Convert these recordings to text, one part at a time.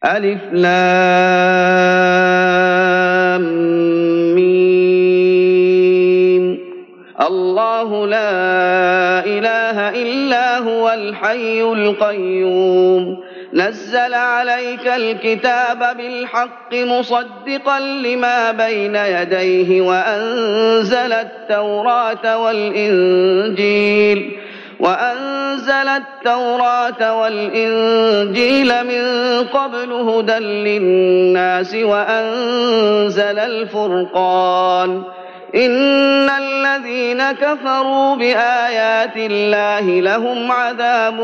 ألف لام ميم. الله لا إله إلا هو الحي القيوم نزل عليك الكتاب بالحق مصدقا لما بين يديه وأنزل التوراة والإنجيل من قبل هدى للناس وأنزل الفرقان إن الذين كفروا بآيات الله لهم عذاب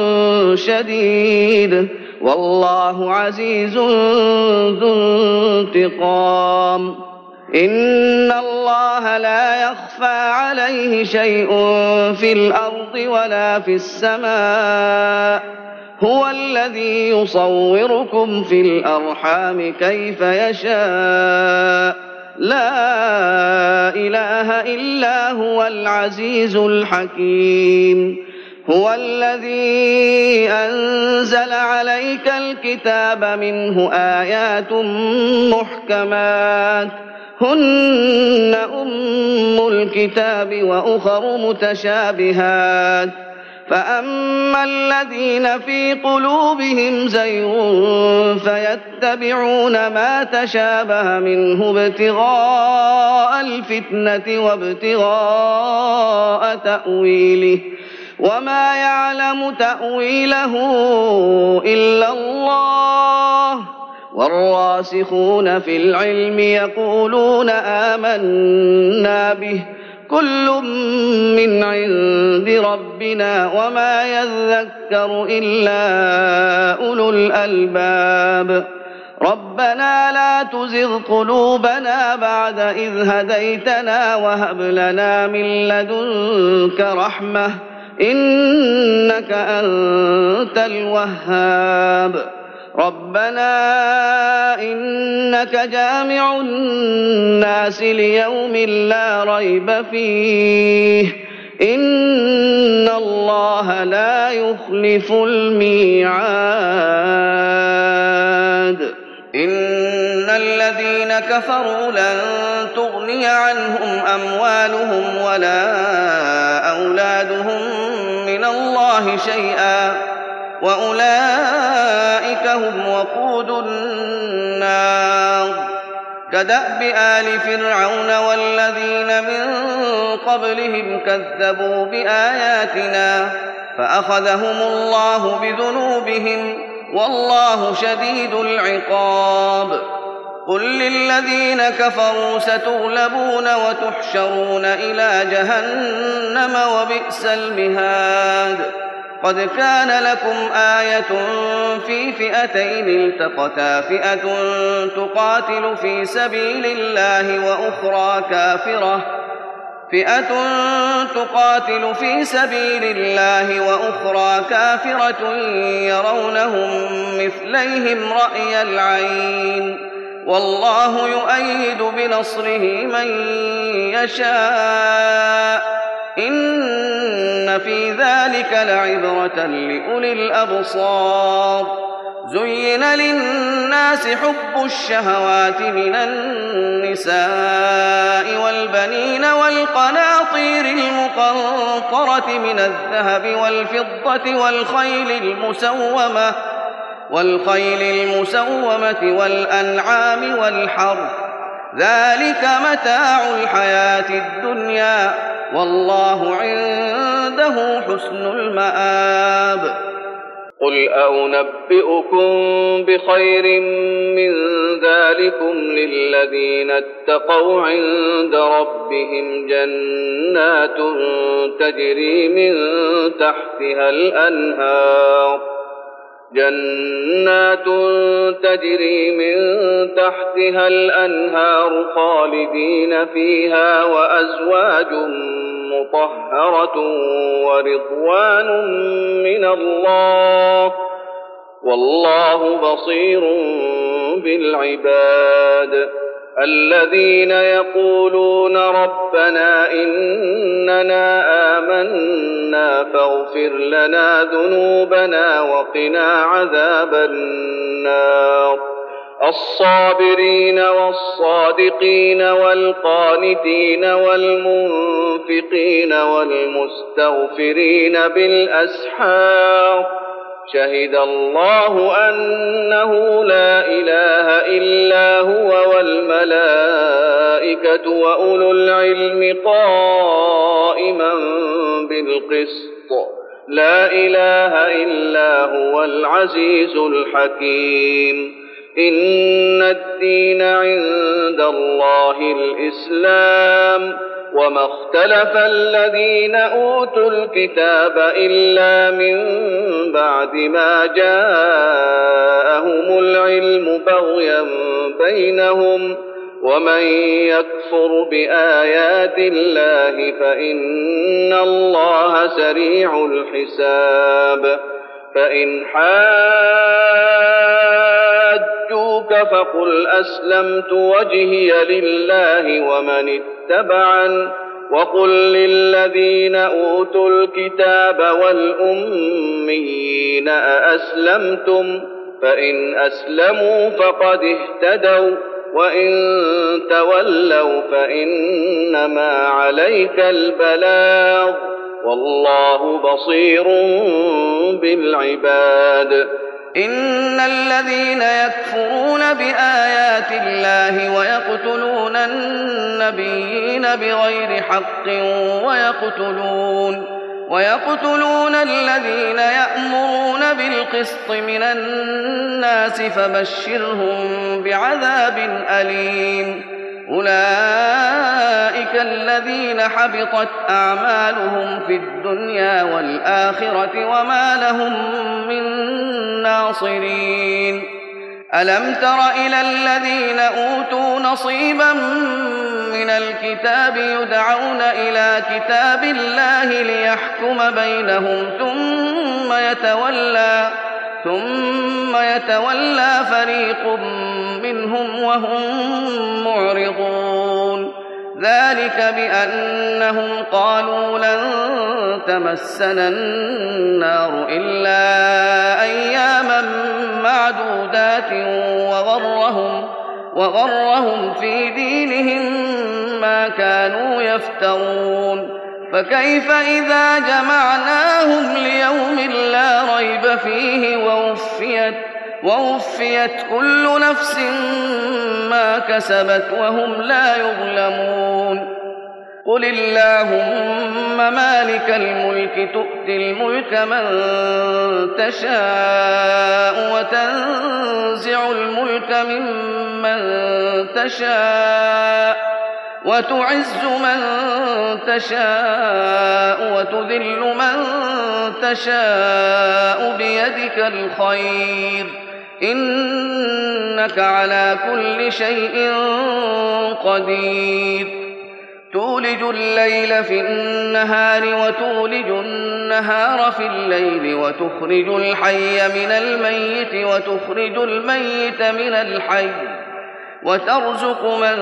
شديد والله عزيز ذو انتقام إن الله لا يخفى عليه شيء في الأرض ولا في السماء هو الذي يصوركم في الأرحام كيف يشاء لا إله إلا هو العزيز الحكيم هو الذي أنزل عليك الكتاب منه آيات محكمات هن أم الكتاب وأخر متشابهات فأما الذين في قلوبهم زيغ فيتبعون ما تشابه منه ابتغاء الفتنة وابتغاء تأويله وما يعلم تأويله إلا الله والراسخون في العلم يقولون آمنا به كل من عند ربنا وما يذكر إلا أولو الألباب ربنا لا تزغ قلوبنا بعد إذ هديتنا وهب لنا من لدنك رحمة إنك أنت الوهاب ربنا إنك جامع الناس ليوم لا ريب فيه إن الله لا يخلف الميعاد إن الذين كفروا لن تغني عنهم أموالهم ولا أولادهم من الله شيئا وأولئك هم وقود النار كدأب آل فرعون والذين من قبلهم كذبوا بآياتنا فأخذهم الله بذنوبهم والله شديد العقاب قل للذين كفروا ستغلبون وتحشرون إلى جهنم وبئس المهاد قد كان لكم آية في فئتين التقتا فئة تقاتل في سبيل الله وأخرى كافرة يرونهم مثليهم رأي العين والله يؤيد بنصره من يشاء إن في ذلك لعبرة لأولي الأبصار زين للناس حب الشهوات من النساء والبنين والقناطير المقنطرة من الذهب والفضة والخيل المسومة والأنعام والحرث ذلك متاع الحياة الدنيا والله عنده حسن المآب قل أنبئكم بخير من ذلكم للذين اتقوا عند ربهم جنات تجري من تحتها الأنهار خالدين فيها وأزواج مطهرة ورضوان من الله والله بصير بالعباد الذين يقولون ربنا إننا آمنا فاغفر لنا ذنوبنا وقنا عذاب النار الصابرين والصادقين والقانتين والمنفقين والمستغفرين بالأسحار شهد الله أنه لا إله إلا هو والملائكة وأولو العلم قائما بالقسط لا إله إلا هو العزيز الحكيم إن الدين عند الله الإسلام وما اختلف الذين أوتوا الكتاب إلا من بعد ما جاءهم العلم بغيا بينهم ومن يكفر بآيات الله فإن الله سريع الحساب فإن حاجوك فقل أسلمت وجهي لله ومن اتبعن وقل للذين أوتوا الكتاب والأميين أأسلمتم فإن أسلموا فقد اهتدوا وإن تولوا فإنما عليك البلاغ والله بصير بالعباد إن الذين يكفرون بآيات الله ويقتلون النبيين بغير حق ويقتلون الذين يأمرون بالقسط من الناس فبشرهم بعذاب أليم أولئك الذين حبطت أعمالهم في الدنيا والآخرة وما لهم من ناصرين ألم تر إلى الذين أوتوا نصيبا من الكتاب يدعون إلى كتاب الله ليحكم بينهم ثم يتولى فريق منهم وهم معرضون ذلك بأنهم قالوا لن تمسنا النار إلا أياما معدودات وغرهم في دينهم ما كانوا يفترون فكيف إذا جمعناهم ليوم لا ريب فيه ووفيت كل نفس ما كسبت وهم لا يظلمون قل اللهم مالك الملك تؤتي الملك من تشاء وتنزع الملك ممن تشاء وتعز من تشاء وتذل من تشاء بيدك الخير إنك على كل شيء قدير تولج الليل في النهار وتولج النهار في الليل وتخرج الحي من الميت وتخرج الميت من الحي وترزق من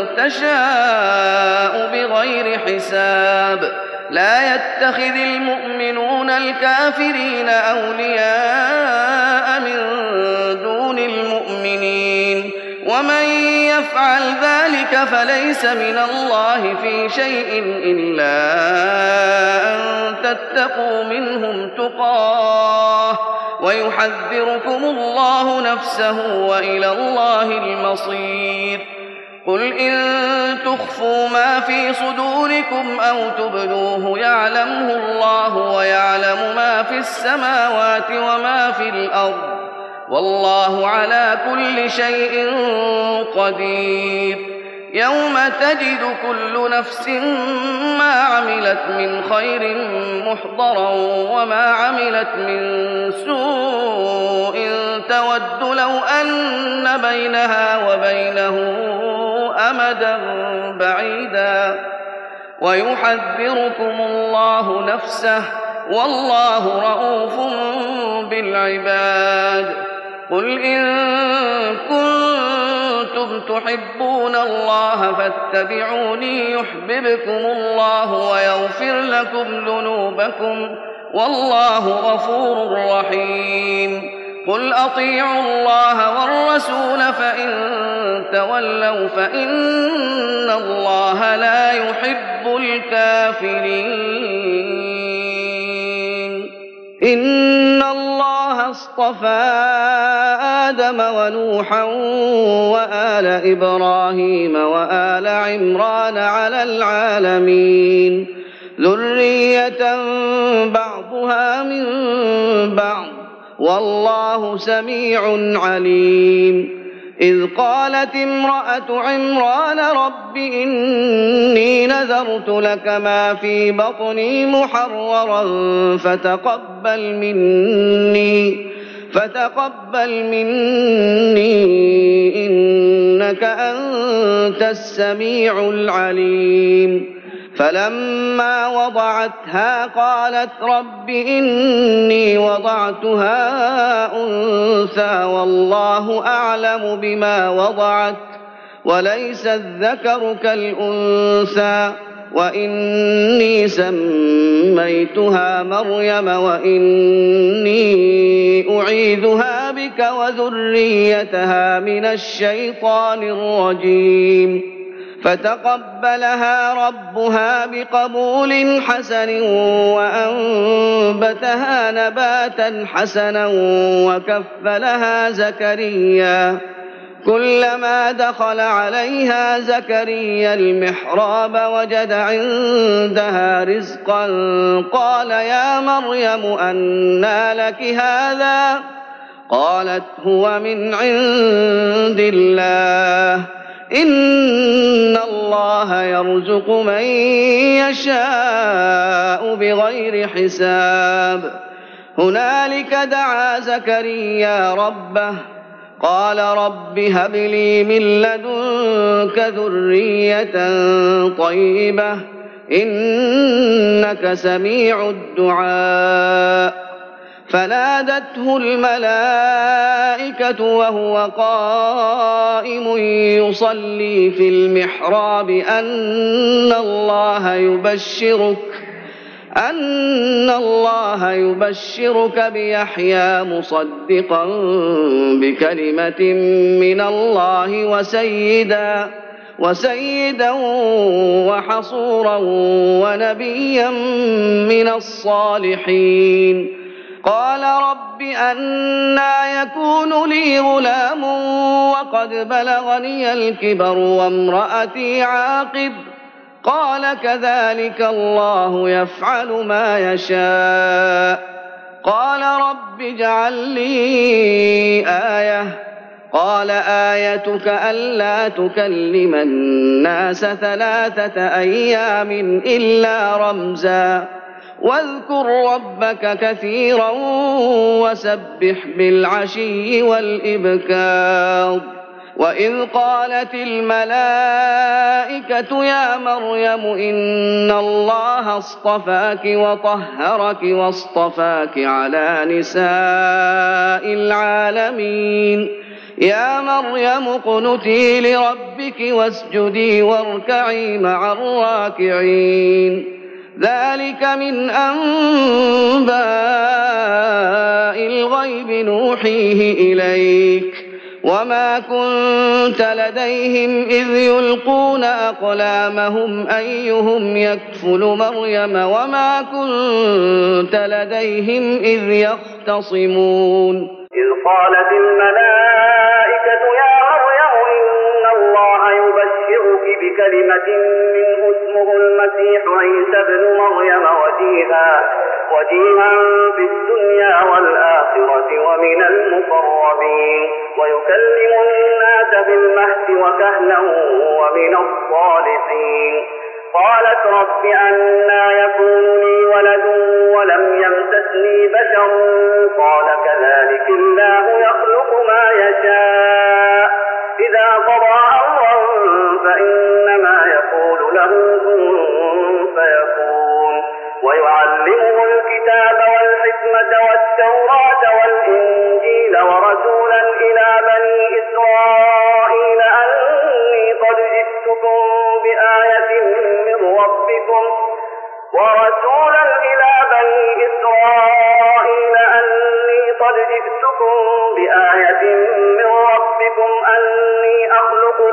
تشاء بغير حساب لا يتخذ المؤمنون الكافرين أولياء من دون المؤمنين ومن يفعل ذلك فليس من الله في شيء إلا أن تتقوا منهم تقاه ويحذركم الله نفسه وإلى الله المصير قل إن تخفوا ما في صدوركم أو تبدوه يعلمه الله ويعلم ما في السماوات وما في الأرض والله على كل شيء قدير يوم تجد كل نفس ما عملت من خير محضرا وما عملت من سوء تود لو أن بينها وبينه أمدا بعيدا ويحذركم الله نفسه والله رءوف بالعباد قل إن كنتم تحبون الله فاتبعوني يحببكم الله ويغفر لكم ذنوبكم والله غفور رحيم قل أطيعوا الله والرسول فإن تولوا فإن الله لا يحب الكافرين. إن الله اصطفى آدم ونوحا وآل إبراهيم وآل عمران على العالمين ذرية بعضها من بعض والله سميع عليم. إذ قالت امرأة عمران رب إني نذرت لك ما في بطني محررا فتقبل مني إنك أنت السميع العليم. فلما وضعتها قالت رب إني وضعتها أنثى والله أعلم بما وضعت وليس الذكر كالأنثى وإني سميتها مريم وإني أعيذها بك وذريتها من الشيطان الرجيم. فتقبلها ربها بقبول حسن وأنبتها نباتا حسنا وكفلها زكريا. كلما دخل عليها زكريا المحراب وجد عندها رزقا قال يا مريم أنى لك هذا؟ قالت هو من عند الله إن الله يرزق من يشاء بغير حساب. هنالك دعا زكريا ربه قال رب هب لي من لدنك ذرية طيبة إنك سميع الدعاء. فنادته الملائكة وهو قائم يصلي في المحراب أن الله يبشرك بيحيى مصدقا بكلمة من الله وسيدا وحصورا ونبيا من الصالحين. قال رب أنى يكون لي غلام وقد بلغني الكبر وامرأتي عاقر؟ قال كذلك الله يفعل ما يشاء. قال رب اجعل لي آية. قال آيتك ألا تكلم الناس 3 أيام إلا رمزا واذكر ربك كثيرا وسبح بالعشي والإبكار. وإذ قالت الملائكة يا مريم إن الله اصطفاك وطهرك واصطفاك على نساء العالمين يا مريم اقنتي لربك واسجدي واركعي مع الراكعين. ذلك من أنباء الغيب نوحيه إليك وما كنت لديهم إذ يلقون أقلامهم أيهم يكفل مريم وما كنت لديهم إذ يختصمون. إذ قالت الملائكة يا مريم إن الله يبشرك بكلمة منه اسمه المسيح عيسى ابن مريم وجيها في الدنيا والآخرة ومن المقربين ويكلم الناس في المهد وكهلا ومن الصالحين. قالت رب أنى يكون لي ولد ولم يمسسني بشر قال كذلك الله يخلق ما يشاء إذا قضى أمرا فإنما يقول له كن فيكون. ويعلمه الكتاب والحكمة والتوراة والإنجيل ورسولا إلى بني إسرائيل أني قد جئتكم بآية من ربكم أني أخلق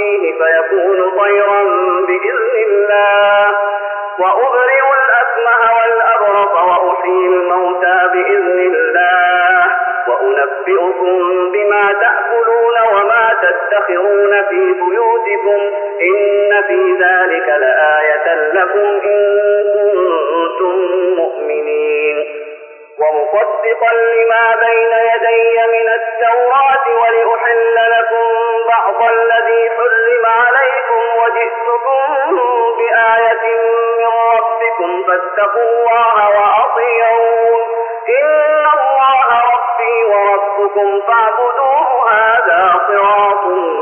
فيه فيكون طيرا بإذن الله وأبرئ الأكمه والأبرص وأحيي الموتى بإذن الله وأنبئكم بما تأكلون وما تدخرون في بيوتكم إن في ذلك لآية لكم إن كنتم مؤمنين ومصدقا لما بين يدي من التوراة ولأحل لكم بعض الذي حرم عليكم وجئتكم بآية من ربكم فاتقوا الله وأطيعون إن الله ربي وربكم فاعبدوه هذا صراط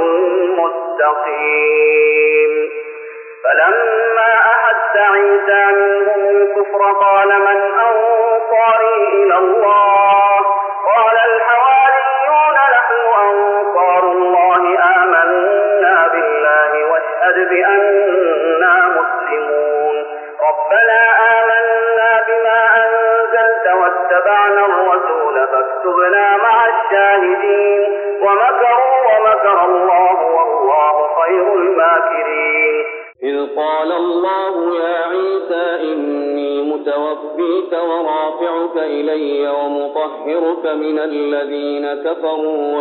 مستقيم فلما أحس عيسى منهم الكفر قال من أنصاري إلى الله قال الحواريون نحن أنصار الله آمنا بالله واشهد بأننا مسلمون ربنا آمنا بما أنزلت واتبعنا الرسول فاكتبنا مع الشاهدين ومكروا ومكر الله والله خير الماكرين إذ قال الله يا عيسى إني متوفيك ورافعك إلي ومطهرك من الذين كفروا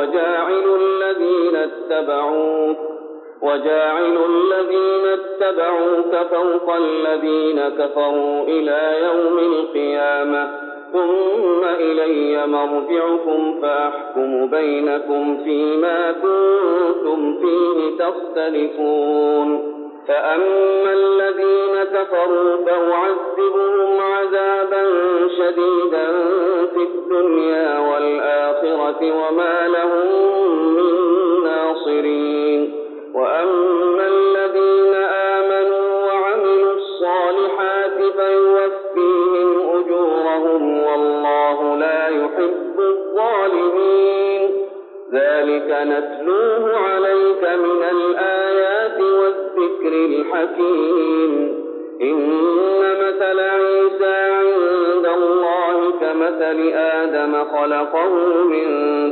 وجاعل الذين اتبعوك فوق الذين كفروا إلى يوم القيامة ثم إلي مرجعكم فأحكم بينكم فيما كنتم فيه تختلفون فأما الذين كفروا فأعذبهم عذابا شديدا في الدنيا والآخرة وما لهم من ناصرين وأما الذين آمنوا وعملوا الصالحات فيوفيهم أجورهم والله لا يحب الظالمين ذلك نتلوه عليك من الآيات والذكر الحكيم إن مثل عيسى عند الله كمثل آدم خلقه من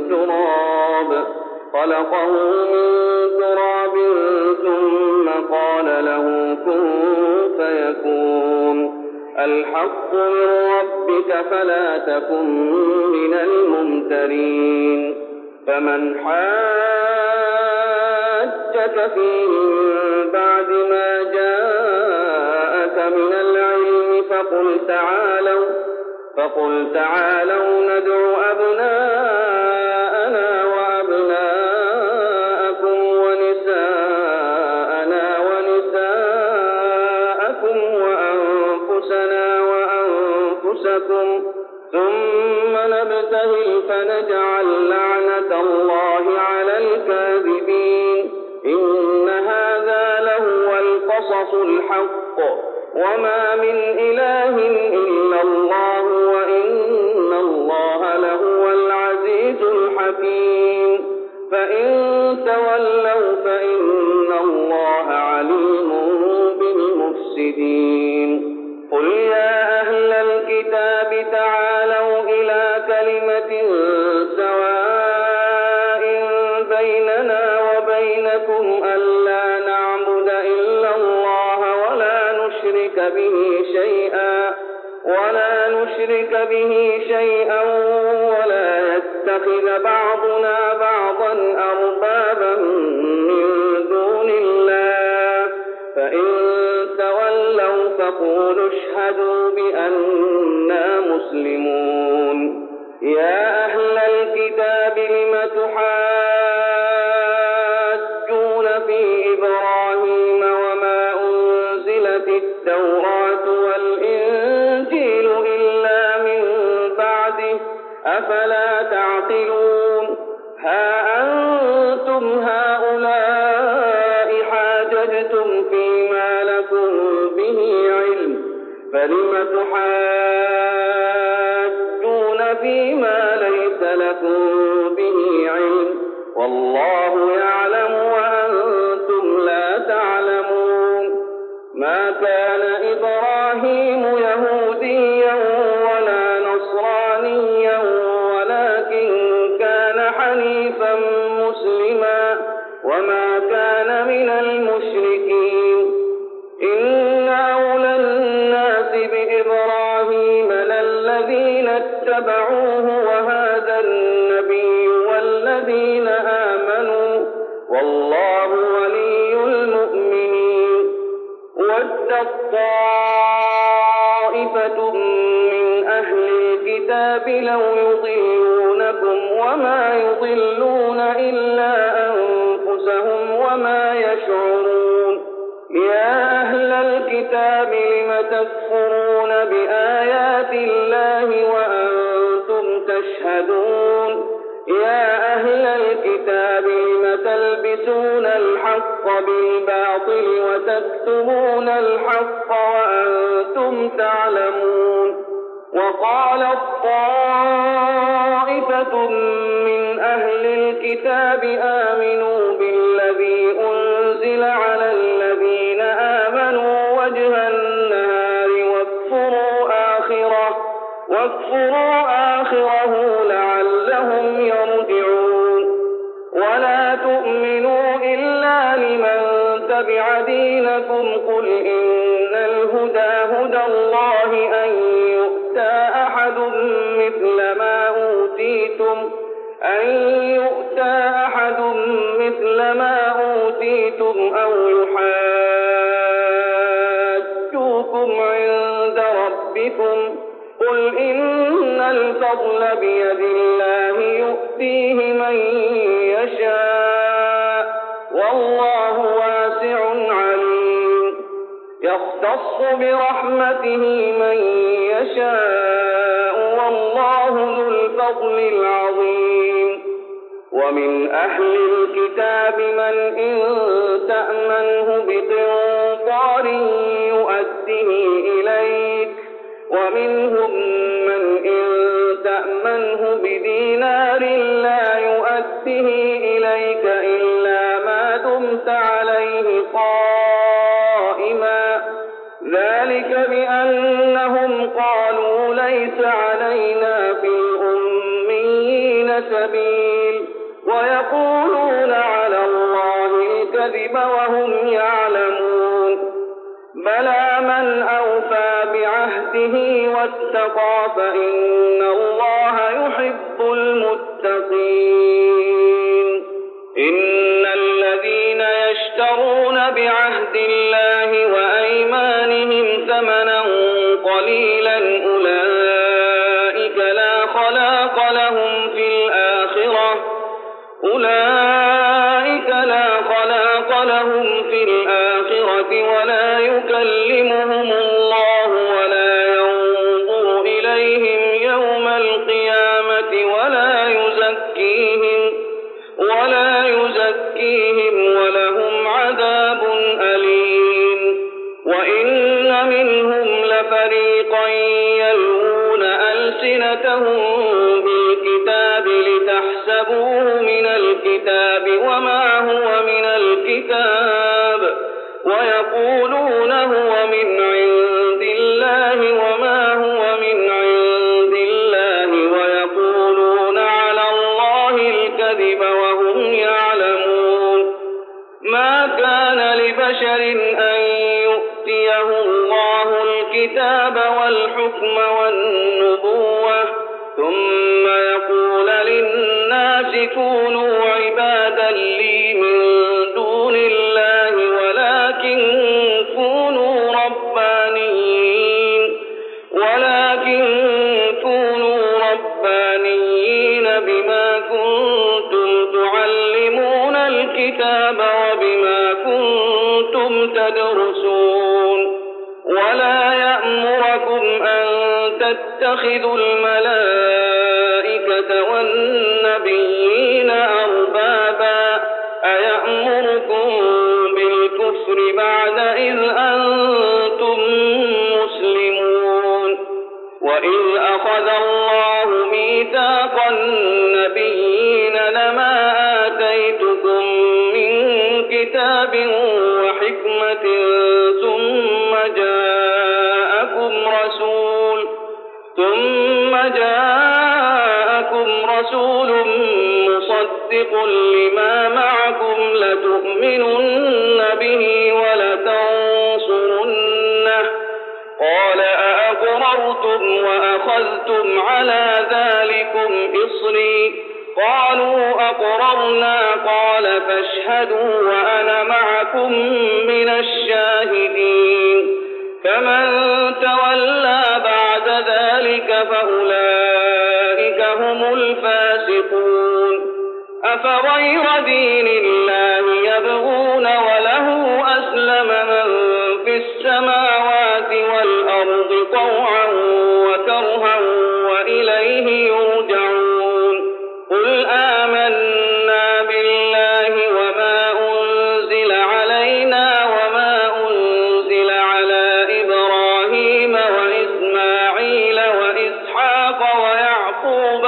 تراب ثم قال له كن فيكون الحق من ربك فلا تكن من الممترين فمن حاجك فيه من بعد ما جاءك من العلم فقل تعالوا ندعو أبناءنا وأبناءكم ونساءنا ونساءكم وأنفسنا وأنفسكم ثم نبتهل فنجعل لعنة الله على الكاذبين إن هذا لهو القصص الحق وما من إله إلا الله وإن الله لهو العزيز الحكيم فإن تولوا فإن الله عليم بالمفسدين قل يا أهل الكتاب تعالوا إلى كلمة سواء بيننا وبينكم ألا نعبد إلا الله ولا نشرك به شيئا ولا يتخذ بعضنا بعضا أربابا من دون الله فإن تولوا فقولوا اشهدوا بأننا مسلمون يا أهل الكتاب لم تحاجون في إبراهيم وما أنزلت التوراة والإنجيل إلا من بعده أفلا تعقلون ها أنتم هؤلاء حاججتم فيما لكم به علم فلم تحاجون فيما ليس لكم به علم والله يعلم وأنتم لا تعلمون ما كان إبراهيم يهوديا ولا نصرانيا ولكن كان حنيفا مسلما وما كان من اتبعوه وهذا النبي والذين آمنوا والله ولي المؤمنين. وَدَّت طَّائِفَةٌ من أهل الكتاب لو يضلونكم وما يضلون إلا أنفسهم وما يشعرون. يا أهل الكتاب لم تكفرون بآيات الله وأنتم تشهدون. يا أهل الكتاب لم تلبسون الحق بالباطل وتكتمون الحق وأنتم تعلمون. وقالت طائفة من أهل الكتاب آمنوا بالذي أنزل على الذين آمنوا وجه النهار واكفروا آخره لعلهم يرجعون. ولا تؤمنوا إلا لمن تبع دينكم قل إن الهدى هدى الله أن يؤتى أحد مثل ما أوتيتم أو يحاجوكم عند ربكم قل إن الفضل بيد الله يؤتيه من يشاء والله واسع عليم. يختص برحمته من يشاء والله ذو الفضل العظيم. ومن أهل الكتاب من إن تأمنه بقنطار يؤده إليك ومنهم من إن تأمنه بدينار لا يؤده إليك إلا ما دمت عليه قائما. ذلك بأنهم قالوا ليس علينا في الأميين سبيل ويقولون على الله الكذب وهم يعلمون. بلى من أوفى بعهده واتقى فإن الله يحب المتقين. إن الذين يشترون بعهد الله وأيمانهم ثمنا قليلا أولئك لا خلاق لهم في الآخرة ولا يكلمهم الله ولا ينظر إليهم يوم القيامة ولا يزكيهم ولهم عذاب أليم. وإن منهم لفريقا يلوون ألسنتهم بالكتاب لتحسبوه من الكتاب وما هو من الكتاب ويقولون هو من عند الله وما هو من عند الله ويقولون على الله الكذب وهم يعلمون. ما كان لبشر أن يؤتيه الله الكتاب والحكم والنبوة ثم يقول للناس كونوا عبادا لي من دون الله ولكن كونوا ربانيين بما كنتم تعلمون الكتاب وبما كنتم تدرسون. ولا يأمركم أن تتخذوا الملائكة والنبيين أربابا أيأمركم بالكفر بعد إذ أنتم مسلمون. وإذ أخذ الله ميثاق النبيين لما آتيتكم من كتاب وحكمة ثم جاءكم رسول مصدق لما معكم لتؤمنن به ولتنصرنه قال أأقررتم وأخذتم على ذلكم إصري قالوا أقررنا قال فاشهدوا وأنا معكم من الشاهدين فمن تولى بعد ذلك فأولئك هم الفاسقون أفغير دين الله يبغون وله أسلم من في السماوات والأرض طوعا وكرها وإليه يرجعون قل آمنا بالله وما أنزل علينا وما أنزل على إبراهيم وإسماعيل وإسحاق ويعقوب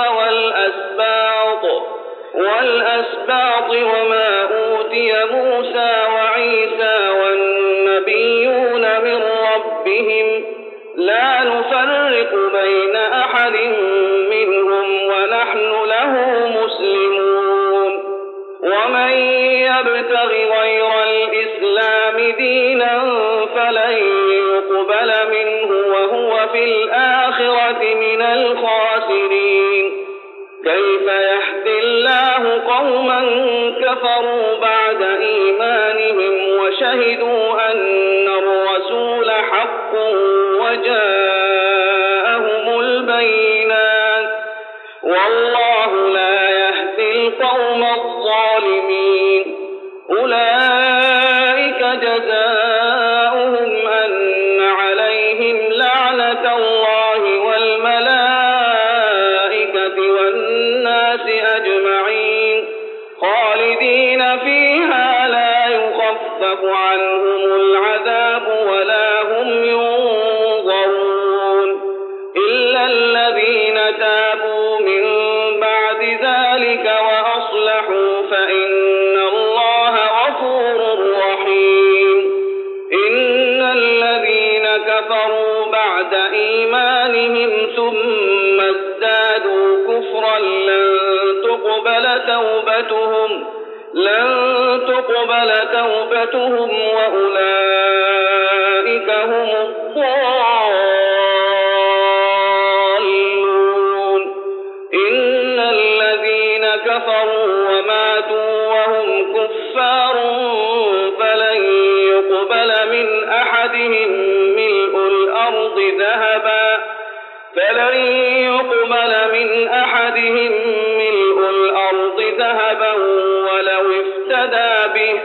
والأسباط وما أوتي موسى وعيسى والنبيون من ربهم لا نفرق بين أحد منهم ونحن له مسلمون ومن يبتغ غير الإسلام دينا فلن يقبل منه وهو في الآخرة من الخاسرين كيف يهدي الله قوما كفروا بعد إيمانهم وشهدوا أن الرسول حق وجاءهم البينات والله لا يهدي القوم الظالمين أولئك جزاؤهم أن عليهم لعنة الله والملائكة والناس أجمعين خالدين فيها لا يخفف عنهم العذاب ولا هم ينظرون إلا الذين تابوا من بعد ذلك وأصلحوا فإن الله غفور رحيم إن الذين كفروا بعد إيمانهم ثم ازدادوا كفرا لن تقبل توبتهم وأولئك هم الضالون إن الذين كفروا وماتوا وهم كفار فلن يقبل من أحدهم ملء الأرض ذهبا ولو افتدى به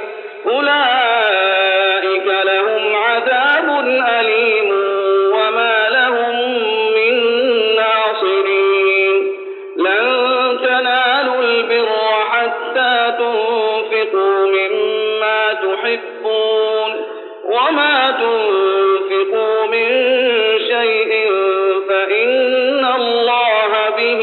أولئك لهم عذاب أليم وما لهم من ناصرين لن تنالوا البر حتى تنفقوا مما تحبون وما تنفقوا من شيء فإن الله به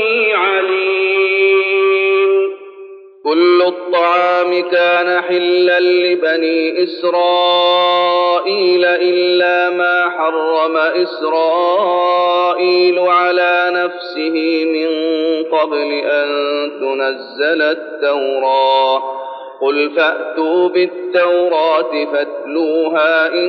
عليم كل الطعام كان حلا لبني إسرائيل إلا ما حرم إسرائيل على نفسه من قبل أن تنزل التوراة قل فأتوا بالتوراة فاتلوها إن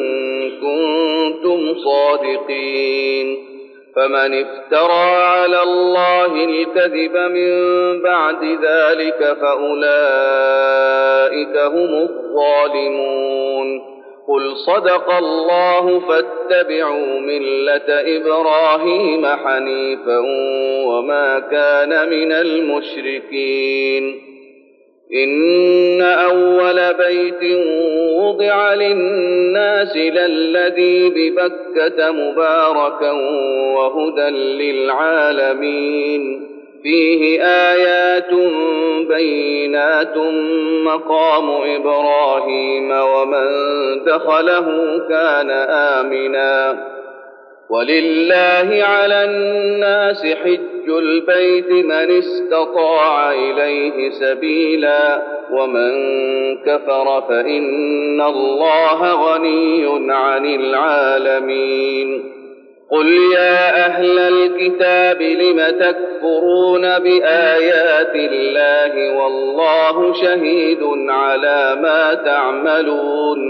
كنتم صادقين فمن افترى على الله الكذب من بعد ذلك فأولئك هم الظالمون قل صدق الله فاتبعوا ملة إبراهيم حنيفا وما كان من المشركين إن أول بيت وضع للناس للذي ببكة مباركا وهدى للعالمين فيه آيات بينات مقام إبراهيم ومن دخله كان آمنا ولله على الناس حج البيت من استطاع إليه سبيلا ومن كفر فإن الله غني عن العالمين قل يا أهل الكتاب لم تكفرون بآيات الله والله شهيد على ما تعملون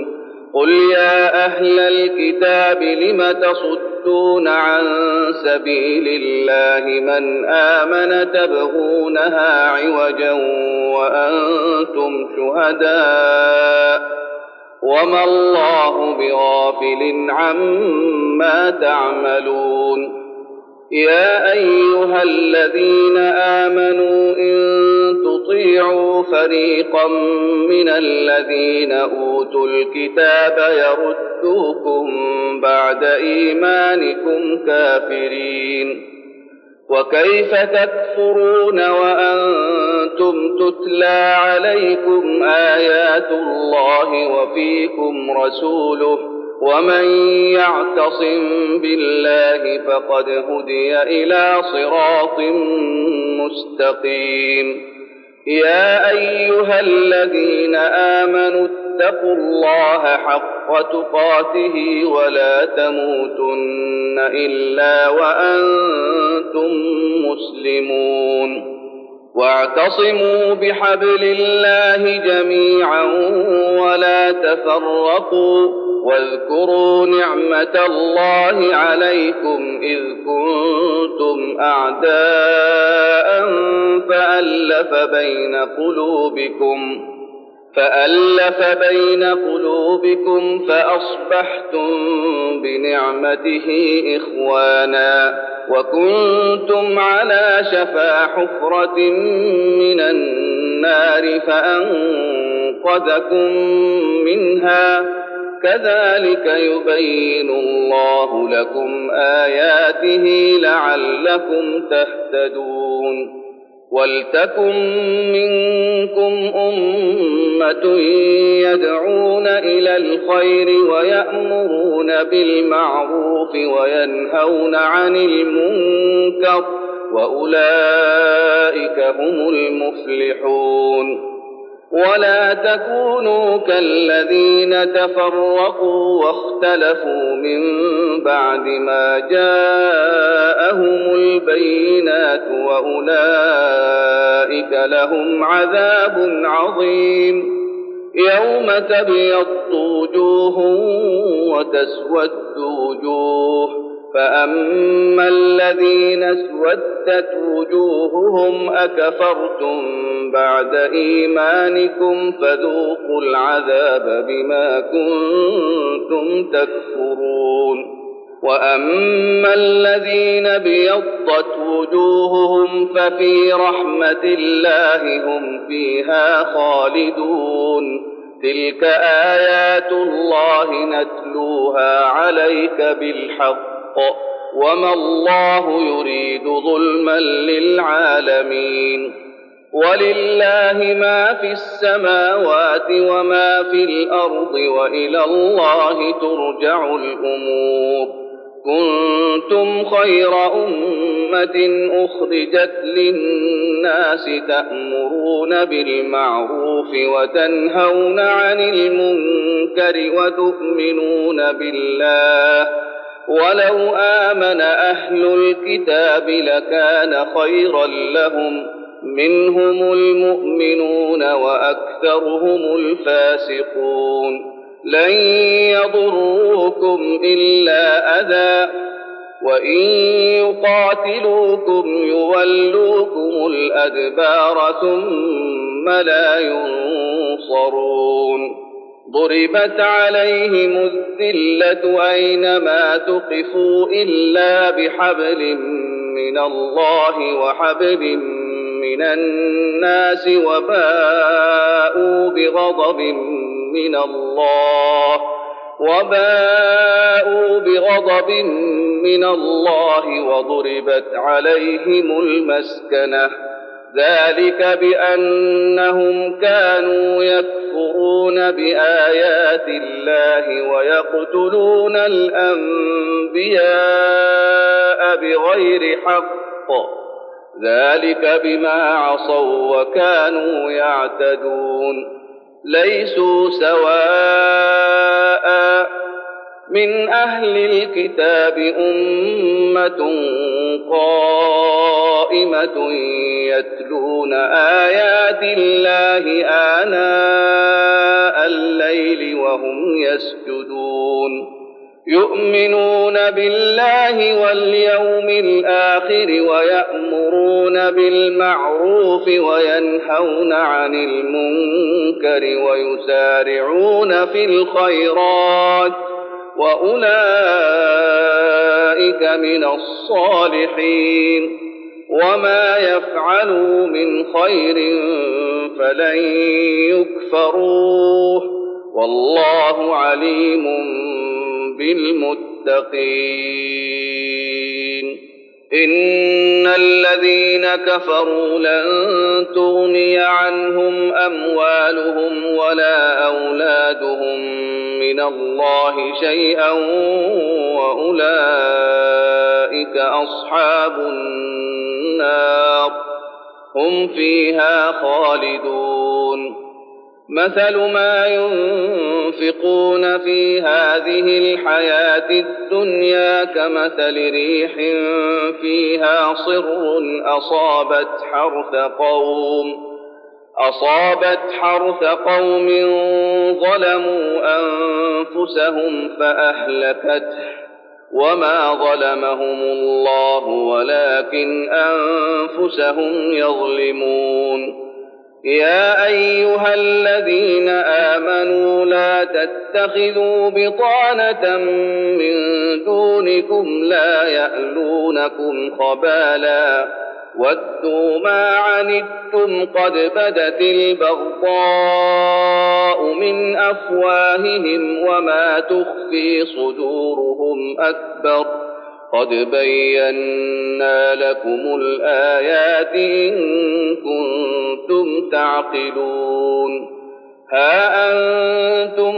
قل يا أهل الكتاب لم تصدون عن سبيل الله من آمن تبغونها عوجا وأنتم شهداء وما الله بغافل عما تعملون يا أيها الذين آمنوا إن تطيعوا فريقا من الذين أوتوا الكتاب يردوكم بعد إيمانكم كافرين وكيف تكفرون وأنتم تتلى عليكم آيات الله وفيكم رسوله ومن يعتصم بالله فقد هدي إلى صراط مستقيم يا أيها الذين آمنوا اتقوا الله حق تقاته ولا تموتن إلا وأنتم مسلمون واعتصموا بحبل الله جميعا ولا تفرقوا واذكروا نعمة الله عليكم إذ كنتم أعداء فألف بين قلوبكم فأصبحتم بنعمته إخوانا وكنتم على شفا حفرة من النار فأنقذكم منها كذلك يبين الله لكم آياته لعلكم تهتدون ولتكن منكم أمة يدعون إلى الخير ويأمرون بالمعروف وينهون عن المنكر وأولئك هم المفلحون ولا تكونوا كالذين تفرقوا واختلفوا من بعد ما جاءهم البينات وأولئك لهم عذاب عظيم يوم تبيض وجوه وتسود وجوه فأما الذين اسودت وجوههم أكفرتم بعد إيمانكم فذوقوا العذاب بما كنتم تكفرون وأما الذين بيضت وجوههم ففي رحمة الله هم فيها خالدون تلك آيات الله نتلوها عليك بالحق وما الله يريد ظلما للعالمين ولله ما في السماوات وما في الأرض وإلى الله ترجع الأمور كنتم خير أمة أخرجت للناس تأمرون بالمعروف وتنهون عن المنكر وتؤمنون بالله ولو آمن أهل الكتاب لكان خيرا لهم منهم المؤمنون وأكثرهم الفاسقون لن يضروكم إلا أذى وإن يقاتلوكم يولوكم الأدبار ثم لا ينصرون ضربت عليهم الذلة أينما ثقفوا إلا بحبل من الله وحبل من الناس وباءوا بغضب من الله وضربت عليهم المسكنة ذلك بأنهم كانوا يكفرون بآيات الله ويقتلون الأنبياء بغير حق ذلك بما عصوا وكانوا يعتدون ليسوا سواء من أهل الكتاب أمة قائمة يتلون آيات الله آناء الليل وهم يسجدون يؤمنون بالله واليوم الآخر ويأمرون بالمعروف وينهون عن المنكر ويسارعون في الخيرات وأولئك من الصالحين وما يفعلوا من خير فلن يكفروه والله عليم بالمتقين إن الذين كفروا لن تغني عنهم أموالهم ولا أولادهم من الله شيئا وأولئك أصحاب النار هم فيها خالدون مثل ما ينفقون في هذه الحياة الدنيا كمثل ريح فيها صر أصابت حرث قوم ظلموا أنفسهم فأهلكته وما ظلمهم الله ولكن أنفسهم يظلمون يا أيها الذين آمنوا لا تتخذوا بطانة من دونكم لا يألونكم خبالا ودوا ما عنتم قد بدت البغضاء من أفواههم وما تخفي صدورهم أكبر قد بينا لكم الآيات إن كنتم تعقلون ها أنتم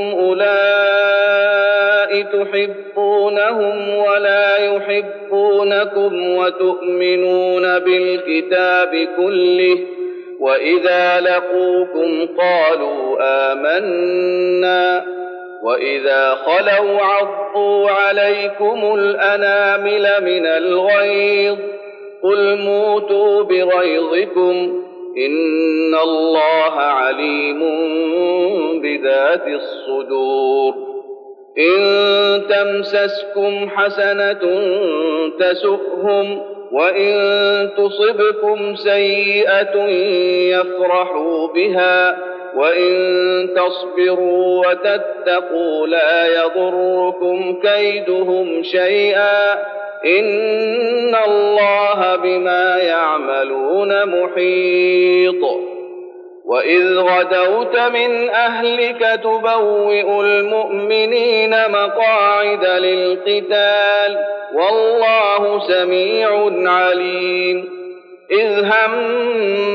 أولئك تحبونهم ولا يحبونكم وتؤمنون بالكتاب كله وإذا لقوكم قالوا آمنا وإذا خلوا عضوا عليكم الأنامل من الغيظ قل موتوا بغيظكم إن الله عليم بذات الصدور إن تمسسكم حسنة تسؤهم وإن تصبكم سيئة يفرحوا بها وإن تصبروا وتتقوا لا يضركم كيدهم شيئا إن الله بما يعملون محيط وإذ غدوت من أهلك تبوئ المؤمنين مقاعد للقتال والله سميع عليم إذ هم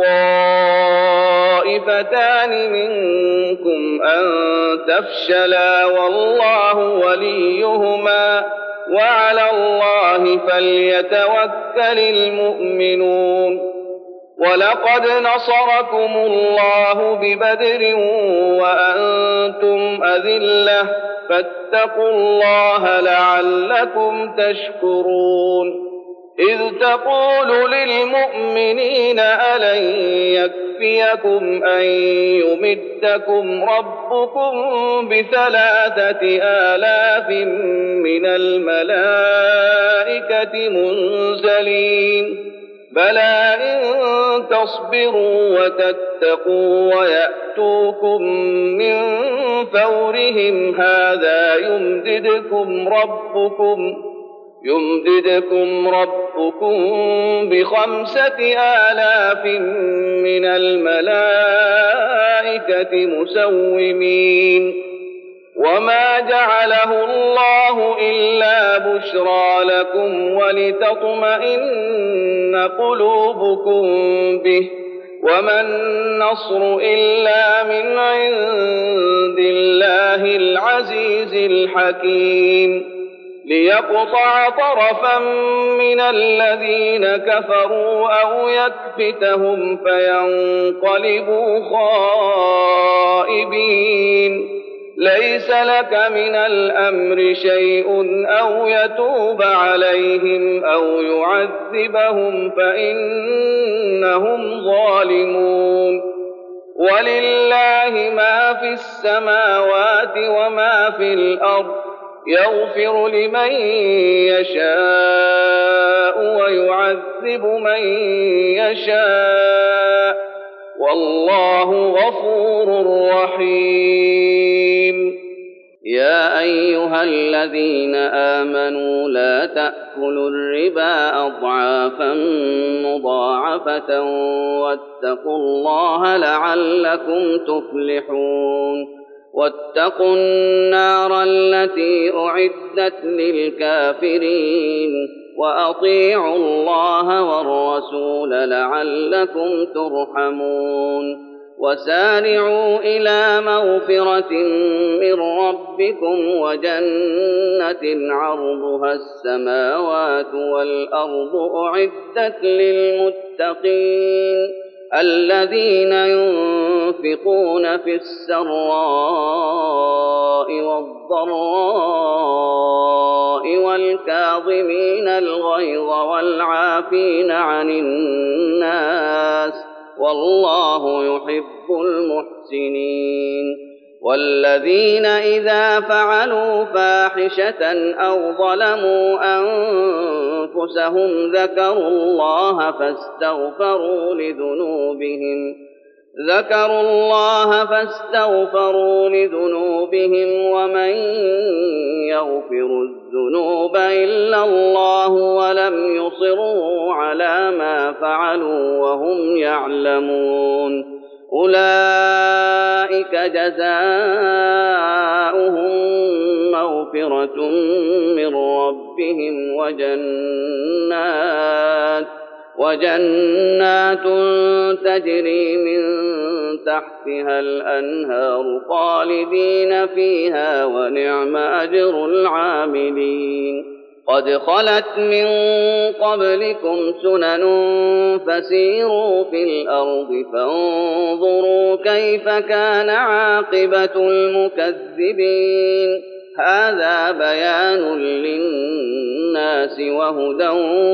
الطائفتان منكم أن تفشلا والله وليهما وعلى الله فليتوكل المؤمنون ولقد نصركم الله ببدر وأنتم أذلة فاتقوا الله لعلكم تشكرون إذ تقول للمؤمنين ألن يكفيكم أن يمدكم ربكم ب3,000 من الملائكة منزلين بلى إن تصبروا وتتقوا ويأتوكم من فورهم هذا يمددكم ربكم ب5,000 من الملائكة مسومين وما جعله الله إلا بشرى لكم ولتطمئن قلوبكم به وما النصر إلا من عند الله العزيز الحكيم ليقطع طرفا من الذين كفروا أو يكبتهم فينقلبوا خائبين ليس لك من الأمر شيء أو يتوب عليهم أو يعذبهم فإنهم ظالمون ولله ما في السماوات وما في الأرض يغفر لمن يشاء ويعذب من يشاء والله غفور رحيم. يا أيها الذين آمنوا لا تأكلوا الربا أضعافا مضاعفة واتقوا الله لعلكم تفلحون. واتقوا النار التي أعدت للكافرين وأطيعوا الله والرسول لعلكم ترحمون. وسارعوا إلى مغفرة من ربكم وجنة عرضها السماوات والأرض أعدت للمتقين الذين ينفقون في السراء والضراء والكاظمين الغيظ والعافين عن الناس والله يحب المحسنين. والذين إذا فعلوا فاحشة أو ظلموا أنفسهم ذكروا الله فاستغفروا لذنوبهم ومن يغفر الذنوب إلا الله ولم يصروا على ما فعلوا وهم يعلمون أولئك جزاؤهم مغفرة من ربهم وجنات تجري من تحتها الأنهار خالدين فيها ونعم أجر العاملين. قد خلت من قبلكم سنن فسيروا في الأرض فانظروا كيف كان عاقبة المكذبين. هذا بيان للناس وهدى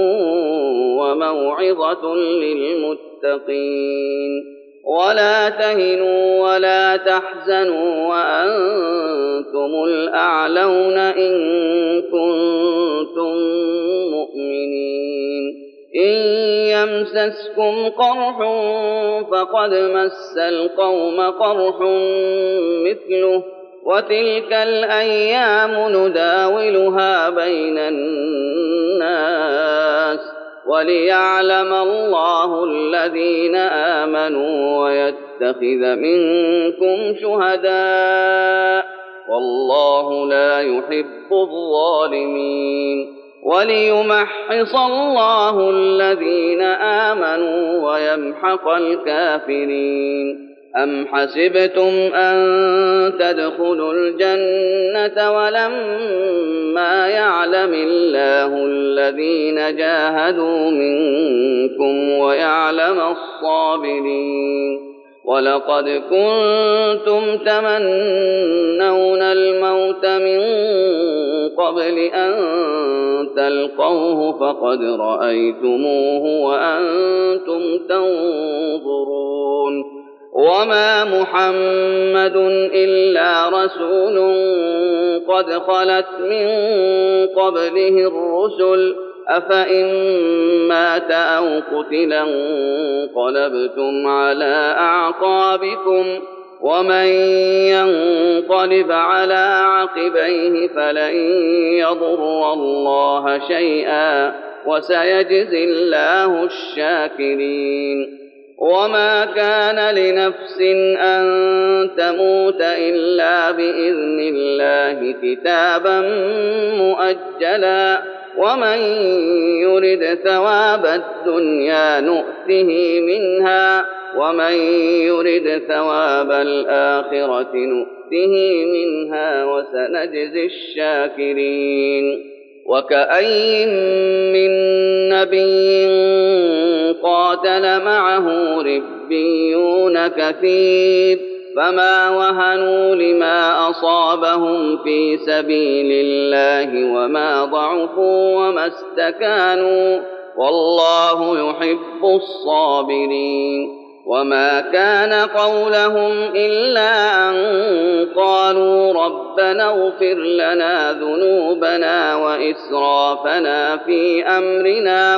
وموعظة للمتقين. ولا تهنوا ولا تحزنوا وأنتم الأعلون إن كنتم مؤمنين. إن يمسسكم قرح فقد مس القوم قرح مثله وتلك الأيام نداولها بين الناس وليعلم الله الذين آمنوا ويتخذ منكم شهداء والله لا يحب الظالمين. وليمحص الله الذين آمنوا ويمحق الكافرين. أم حسبتم أن تدخلوا الجنة ولما يعلم الله الذين جاهدوا منكم ويعلم الصابرين. ولقد كنتم تمنون الموت من قبل أن تلقوه فقد رأيتموه وأنتم تنظرون. وما محمد إلا رسول قد خلت من قبله الرسل أفإن مات أو قتل انقلبتم على أعقابكم ومن ينقلب على عقبيه فلن يضر الله شيئا وسيجزي الله الشاكرين. وما كان لنفس أن تموت إلا بإذن الله كتابا مؤجلا ومن يرد ثواب الدنيا نؤته منها ومن يرد ثواب الآخرة نؤته منها وسنجزي الشاكرين. وكأين من نبي قاتل معه ربيون كثير فما وهنوا لما أصابهم في سبيل الله وما ضعفوا وما استكانوا والله يحب الصابرين. وما كان قولهم إلا أن قالوا ربنا اغفر لنا ذنوبنا وإسرافنا في أمرنا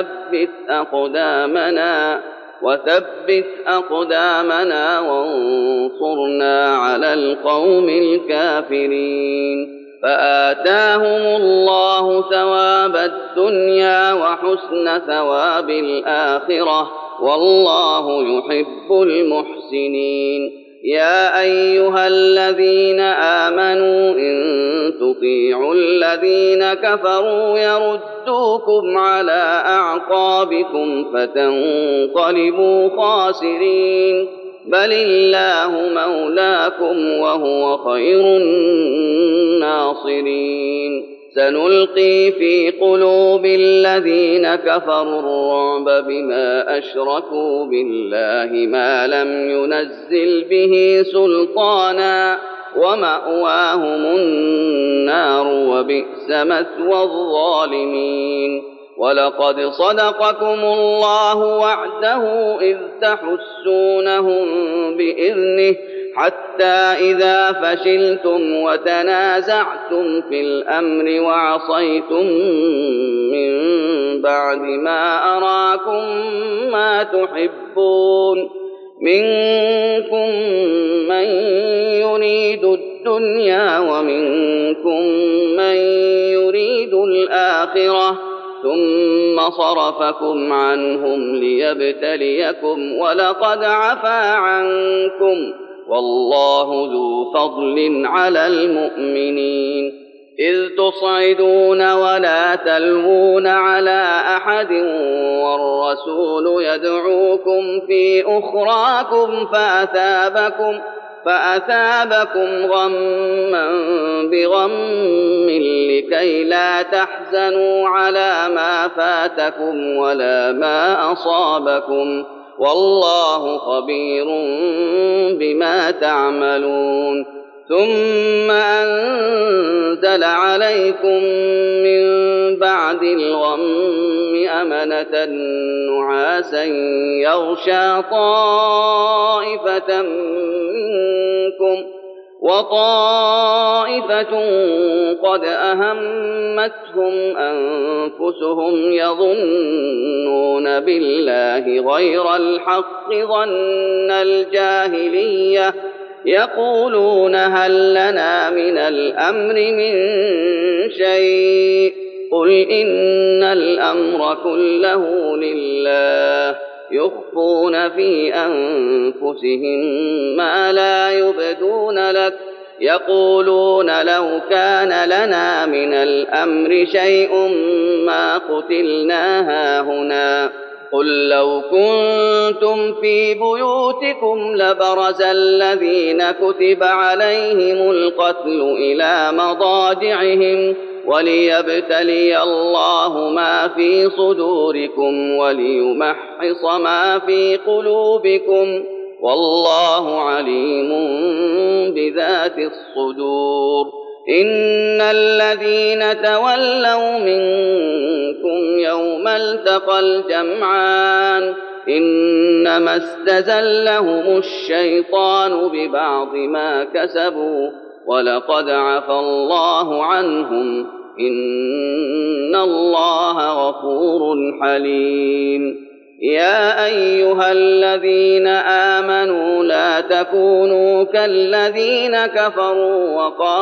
وثبت أقدامنا وانصرنا على القوم الكافرين فآتاهم الله ثواب الدنيا وحسن ثواب الآخرة والله يحب المحسنين يا أيها الذين آمنوا إن تطيعوا الذين كفروا يردوكم على أعقابكم فتنقلبوا خاسرين بل الله مولاكم وهو خير الناصرين سنلقي في قلوب الذين كفروا الرعب بما أشركوا بالله ما لم ينزل به سلطانا ومأواهم النار وبئس مثوى الظالمين ولقد صدقكم الله وعده إذ تحسونهم بإذنه حتى إذا فشلتم وتنازعتم في الأمر وعصيتم من بعد ما أراكم ما تحبون منكم من يريد الدنيا ومنكم من يريد الآخرة ثم صرفكم عنهم ليبتليكم ولقد عفا عنكم والله ذو فضل على المؤمنين إذ تصعدون ولا تلوون على أحد والرسول يدعوكم في أخراكم فأثابكم غما بغم لكي لا تحزنوا على ما فاتكم ولا ما أصابكم والله خبير بما تعملون ثم أنزل عليكم من بعد الغم أمنة نعاسا يغشى طائفة منكم وطائفة قد أهمتهم أنفسهم يظنون بالله غير الحق ظن الجاهلية يقولون هل لنا من الأمر من شيء قل إن الأمر كله لله يخفون في أنفسهم ما لا يبدون لك يقولون لو كان لنا من الأمر شيء ما قتلنا هاهنا قل لو كنتم في بيوتكم لبرز الذين كتب عليهم القتل إلى مضاجعهم وليبتلي الله ما في صدوركم وليمحص ما في قلوبكم والله عليم بذات الصدور إن الذين تولوا منكم يوم التقى الجمعان إنما استزلهم الشيطان ببعض ما كسبوا ولقد عفى الله عنهم إن الله غفور حليم يا أيها الذين آمنوا لا تكونوا كالذين كفروا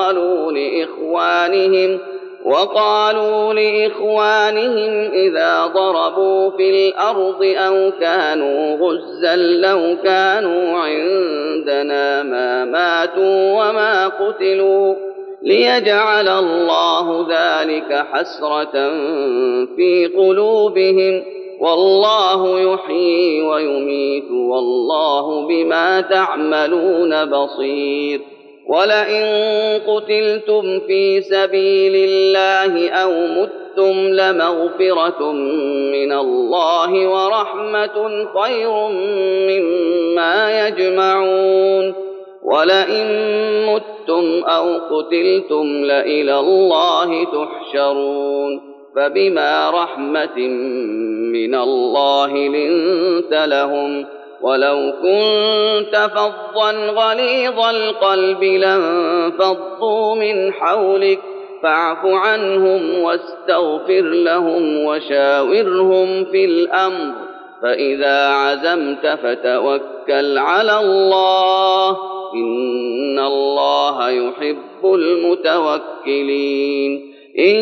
وقالوا لإخوانهم إذا ضربوا في الأرض أو كانوا غزا لو كانوا عندنا ما ماتوا وما قتلوا ليجعل الله ذلك حسرة في قلوبهم والله يحيي ويميت والله بما تعملون بصير ولئن قتلتم في سبيل الله أو متم لمغفرة من الله ورحمة خير مما يجمعون ولئن متم أو قتلتم لإلى الله تحشرون فبما رحمة من الله لنت لهم ولو كنت فظا غليظ القلب لانفضوا من حولك فاعف عنهم واستغفر لهم وشاورهم في الأمر فإذا عزمت فتوكل على الله إن الله يحب المتوكلين إن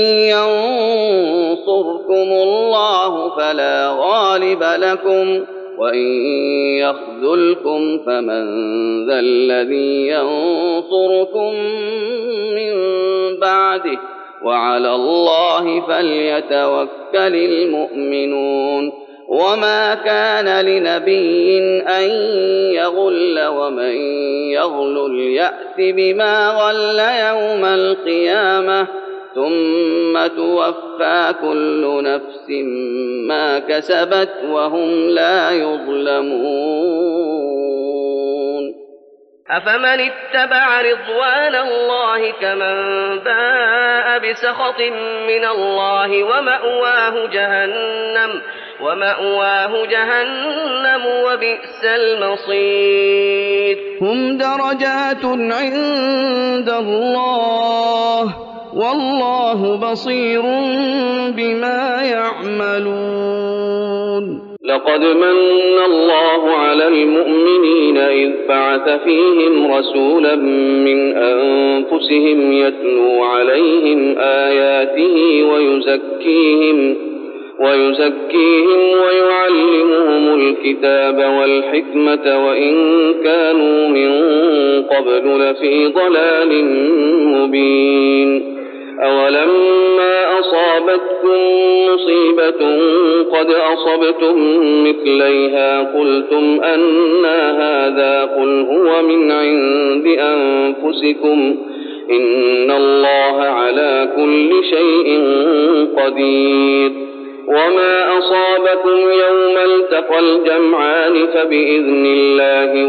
ينصركم الله فلا غالب لكم وإن يخذلكم فمن ذا الذي ينصركم من بعده وعلى الله فليتوكل المؤمنون وما كان لنبي أن يغل ومن يغلل يأت بما غل يوم القيامة ثم توفى كل نفس ما كسبت وهم لا يظلمون أفمن اتبع رضوان الله كمن باء بسخط من الله ومأواه جهنم وبئس المصير هم درجات عند الله والله بصير بما يعملون لقد من الله على المؤمنين إذ بعث فيهم رسولا من أنفسهم يتلو عليهم آياته ويزكيهم ويعلمهم الكتاب والحكمة وإن كانوا من قبل لفي ضلال مبين أولما أصابتكم مصيبة قد أصبتم مثليها قلتم أنى هذا قل هو من عند أنفسكم إن الله على كل شيء قدير وما أصابكم يوم التقى الجمعان فبإذن الله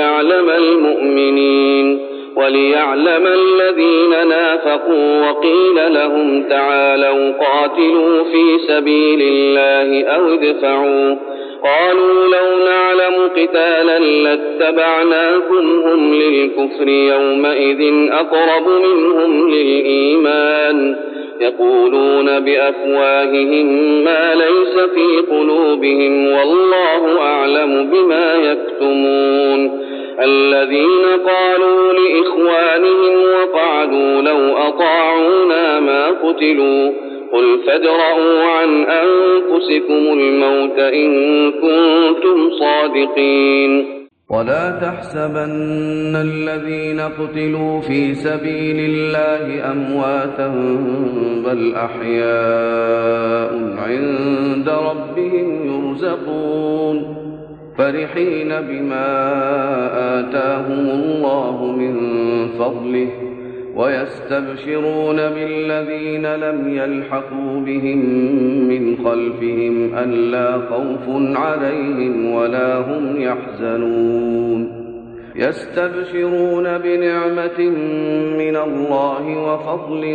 وليعلم الذين نافقوا وقيل لهم تعالوا قاتلوا في سبيل الله أو ادفعوا قالوا لو نعلم قتالا لاتبعناكم هم للكفر يومئذ أقرب منهم للإيمان يقولون بأفواههم ما ليس في قلوبهم والله أعلم بما يكتمون الذين قالوا لإخوانهم وقعدوا لو أطاعونا ما قتلوا قل فادرءوا عن أنفسكم الموت إن كنتم صادقين ولا تحسبن الذين قتلوا في سبيل الله أمواتا بل أحياء عند ربهم يرزقون فرحين بما آتاهم الله من فضله ويستبشرون بالذين لم يلحقوا بهم من خلفهم ألا خوف عليهم ولا هم يحزنون يستبشرون بنعمة من الله وفضل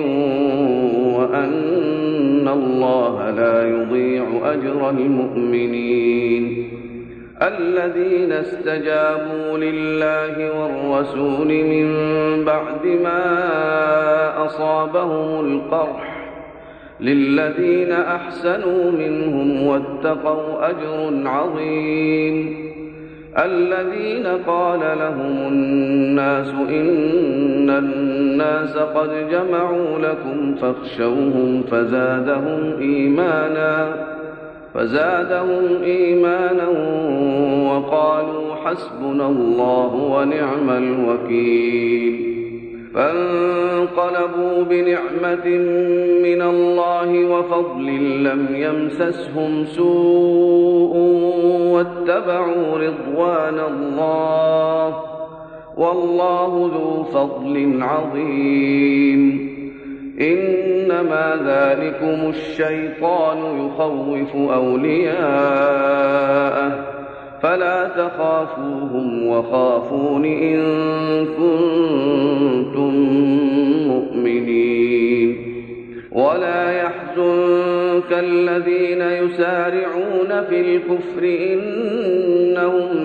وأن الله لا يضيع أجر المؤمنين الذين استجابوا لله والرسول من بعد ما أصابهم القرح للذين أحسنوا منهم واتقوا أجر عظيم الذين قال لهم الناس إن الناس قد جمعوا لكم فاخشوهم فزادهم إيمانا وقالوا حسبنا الله ونعم الوكيل فانقلبوا بنعمة من الله وفضل لم يمسسهم سوء واتبعوا رضوان الله والله ذو فضل عظيم إنما ذلكم الشيطان يخوف أولياءه فلا تخافوهم وخافون إن كنتم مؤمنين ولا يحزنك الذين يسارعون في الكفر إنهم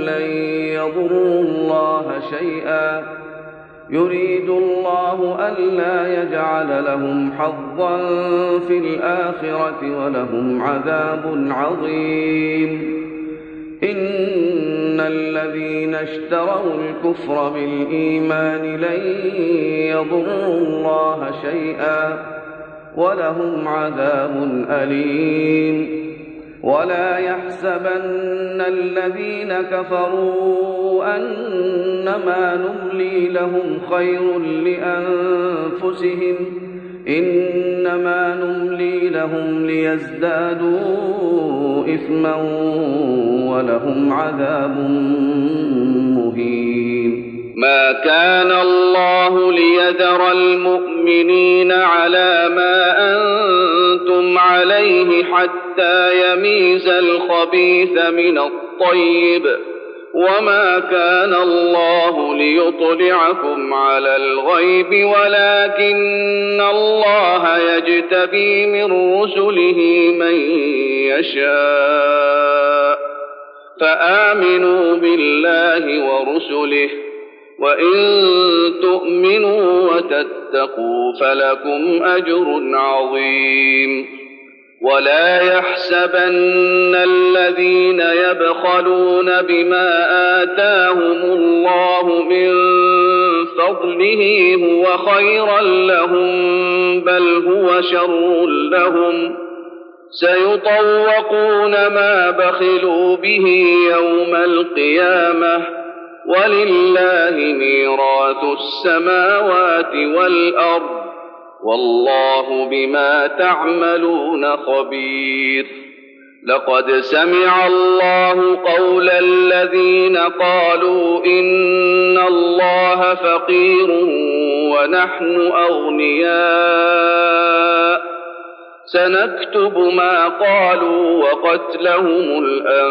يضروا الله شيئا يريد الله ألا يجعل لهم حظا في الآخرة ولهم عذاب عظيم إن الذين اشتروا الكفر بالإيمان لن يضروا الله شيئا ولهم عذاب أليم ولا يحسبن الذين كفروا أنما نملي لهم خير لأنفسهم إنما نملي لهم ليزدادوا إثما ولهم عذاب مهين. ما كان الله ليذر المؤمنين على ما أنتم عليه حتى يميز الخبيث من الطيب وما كان الله ليطلعكم على الغيب ولكن الله يجتبي من رسله من يشاء فآمنوا بالله ورسله وإن تؤمنوا وتتقوا فلكم أجر عظيم. ولا يحسبن الذين يبخلون بما آتاهم الله من فضله هو خيرا لهم بل هو شر لهم سيطوقون ما بخلوا به يوم القيامة ولله ميراث السماوات والأرض والله بما تعملون خبير. لقد سمع الله قول الذين قالوا إن الله فقير ونحن أغنياء سنكتب ما قالوا وقتلهم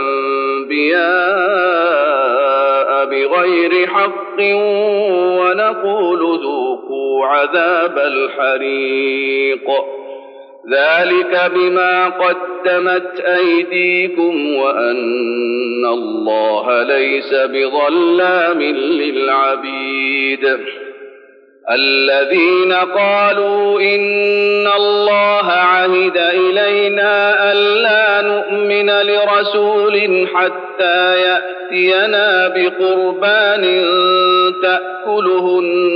الأنبياء بغير حق ونقول ذوقوا عذاب الحريق ذلك بما قدمت أيديكم وأن الله ليس بظلام للعبيد. الذين قالوا إن الله عهد إلينا ألا نؤمن لرسول حتى يأتينا بقربان تأكله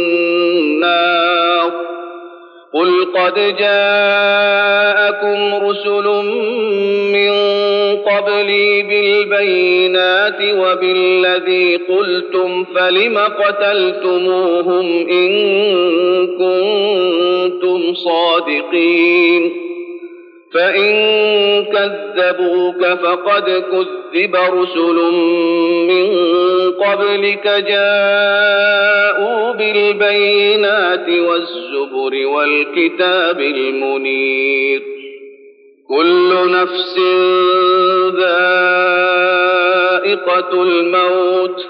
النار قل قد جاءكم رسل من قبلي بالبينات وبالذي قلتم فلم قتلتموهم إن كنتم صادقين فإن كذبوك فقد كذب رسل من قبلك جاءوا بالبينات والزبر والكتاب المنير كل نفس ذائقة الموت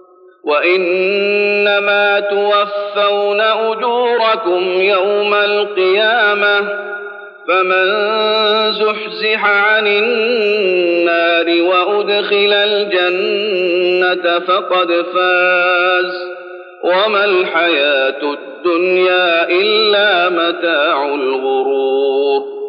وإنما توفون أجوركم يوم القيامة فمن زحزح عن النار وأدخل الجنة فقد فاز وما الحياة الدنيا إلا متاع الغرور.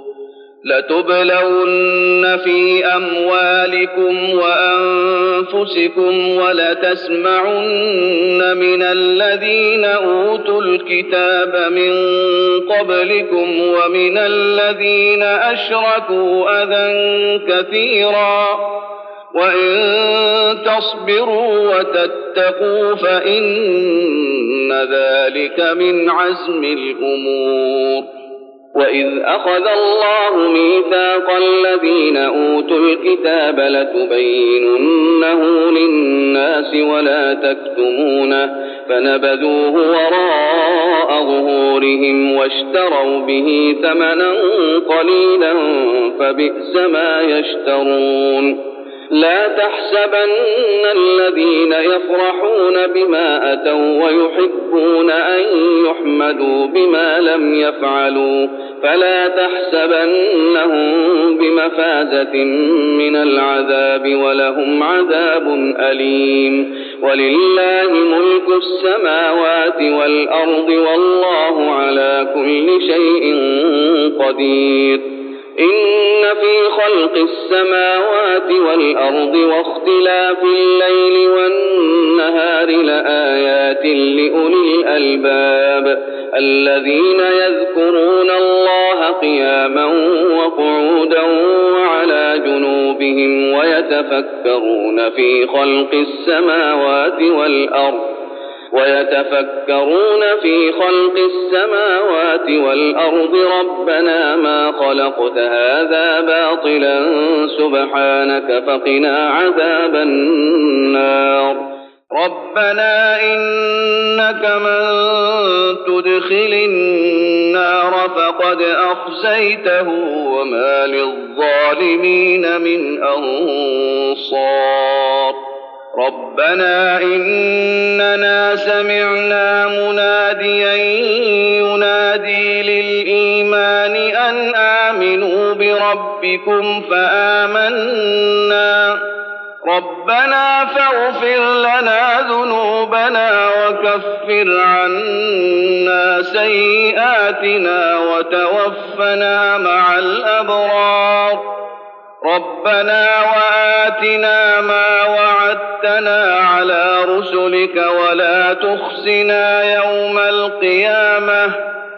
لتبلون في أموالكم وأنفسكم ولتسمعن من الذين أوتوا الكتاب من قبلكم ومن الذين أشركوا أذى كثيرا وإن تصبروا وتتقوا فإن ذلك من عزم الأمور. وإذ أخذ الله ميثاق الذين أوتوا الكتاب لتبيننه للناس ولا تكتمونه فنبذوه وراء ظهورهم واشتروا به ثمنا قليلا فبئس ما يشترون. لا تحسبن الذين يفرحون بما أتوا ويحبون أن يحمدوا بما لم يفعلوا فلا تحسبنهم بمفازة من العذاب ولهم عذاب أليم. ولله ملك السماوات والأرض والله على كل شيء قدير إن في خلق السماوات والأرض واختلاف الليل والنهار لآيات لأولي الألباب الذين يذكرون الله قياما وقعودا وعلى جنوبهم ويتفكرون في خلق السماوات والأرض ربنا ما خلقت هذا باطلا سبحانك فقنا عذاب النار ربنا إنك من تدخل النار فقد أخزيته وما للظالمين من أنصار ربنا إننا سمعنا مناديا ينادي للإيمان أن آمنوا بربكم فآمنا ربنا فاغفر لنا ذنوبنا وكفر عنا سيئاتنا وتوفنا مع الأبرار ربنا وآتنا ما وعدتنا على رسلك ولا تخزنا يوم القيامة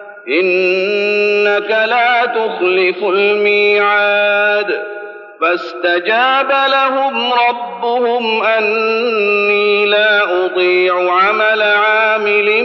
إنك لا تخلف الميعاد فاستجاب لهم ربهم أني لا أضيع عمل عامل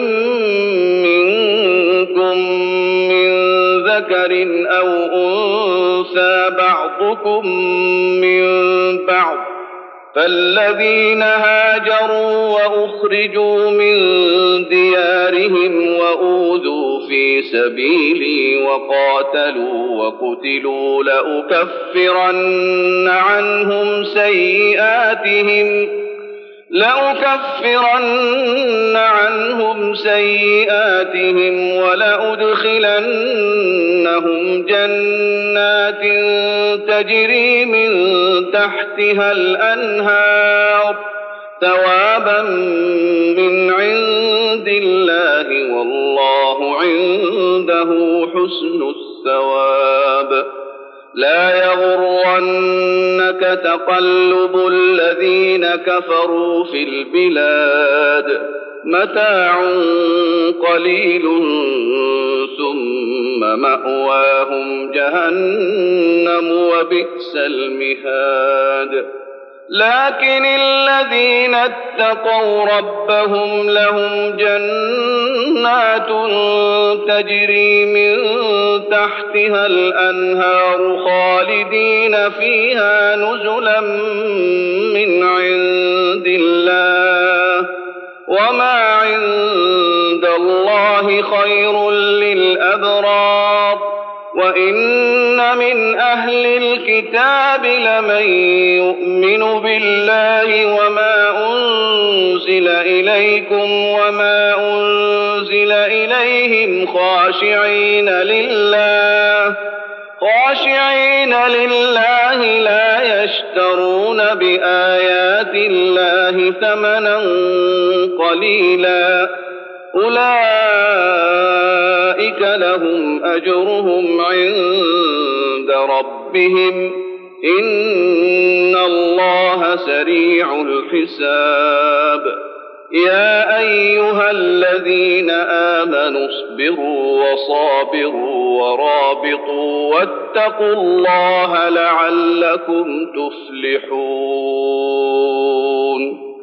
منكم من ذكر أو أنثى بعضكم من بعض فالذين هاجروا وأخرجوا من ديارهم وأوذوا في سبيلي وقاتلوا وقتلوا لأكفرن عنهم سيئاتهم ولأدخلنهم جنات تجري من تحتها الأنهار ثوابا من عند الله والله عنده حسن الثواب لا يغرنك تقلب الذين كفروا في البلاد متاع قليل ثم مأواهم جهنم وبئس المهاد لكن الذين اتقوا ربهم لهم جنات تجري من تحتها الأنهار خالدين فيها نزلا من عند الله وما عند الله خير للأبرار وإن من أهل الكتاب لمن يؤمن بالله وما أنزل إليكم وما أنزل إليهم خاشعين لله لا يشترون بآيات الله ثمنا قليلا أولئك لهم أجرهم عند ربهم إن الله سريع الحساب يا أيها الذين آمنوا اصبروا وصابروا ورابطوا واتقوا الله لعلكم تفلحون